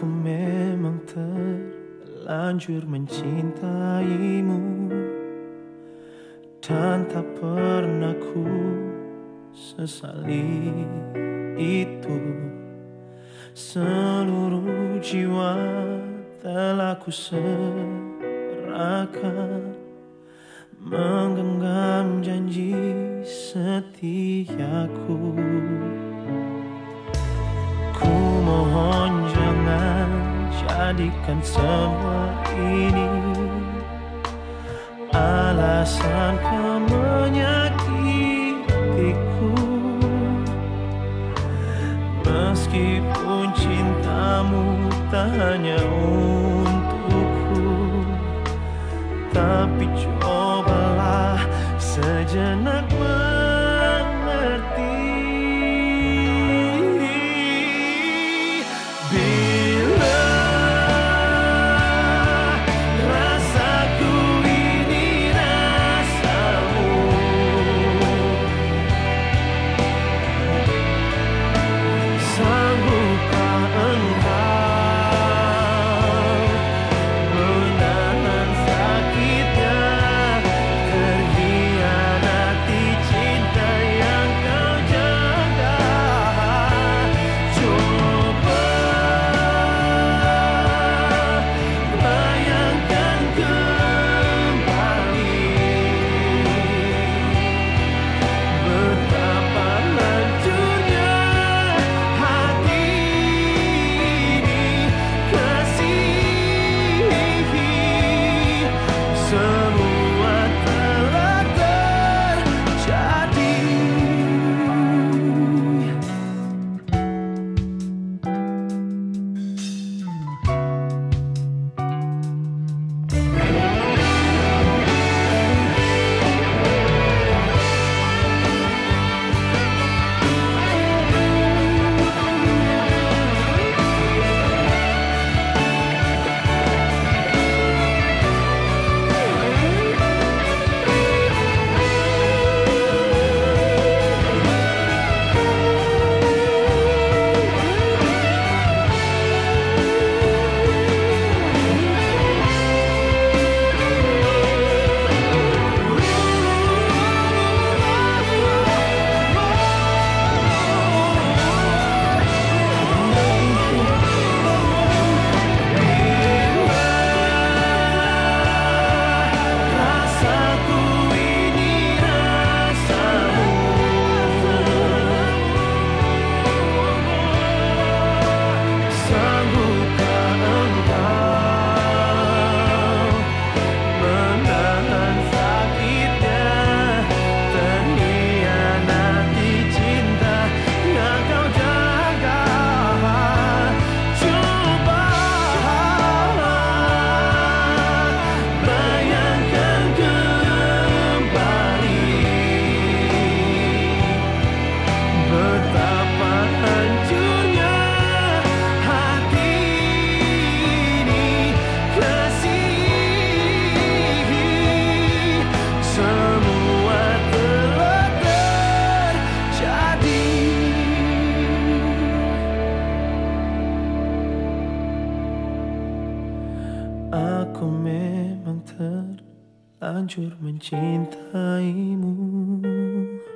Aku memang terlanjur mencintaimu dan tak pernah ku sesali itu. Seluruh jiwa telah ku serahkan, menggenggam janji setiaku. Ku mohon jangan jadikan semua ini alasan kau menyakitiku. Meskipun cintamu tak hanya untukku, tapi cobalah sejenak mengerti. Bila rasaku ini rasamu, sanggupkah engkau menahan sakitnya, terhianati cinta yang kau jaga? Coba bayangkan kembali betapa hancurnya hati ini. Kasih semua telah terjadi. Rasaku ini rasamu, sanggupkah engkau menahan sakitnya, terhianati cinta yang kau jaga? Coba bayangkan kembali betapa hancurnya hati ini. Kasih semua telah terjadi. Aku memang terlanjur mencintaimu.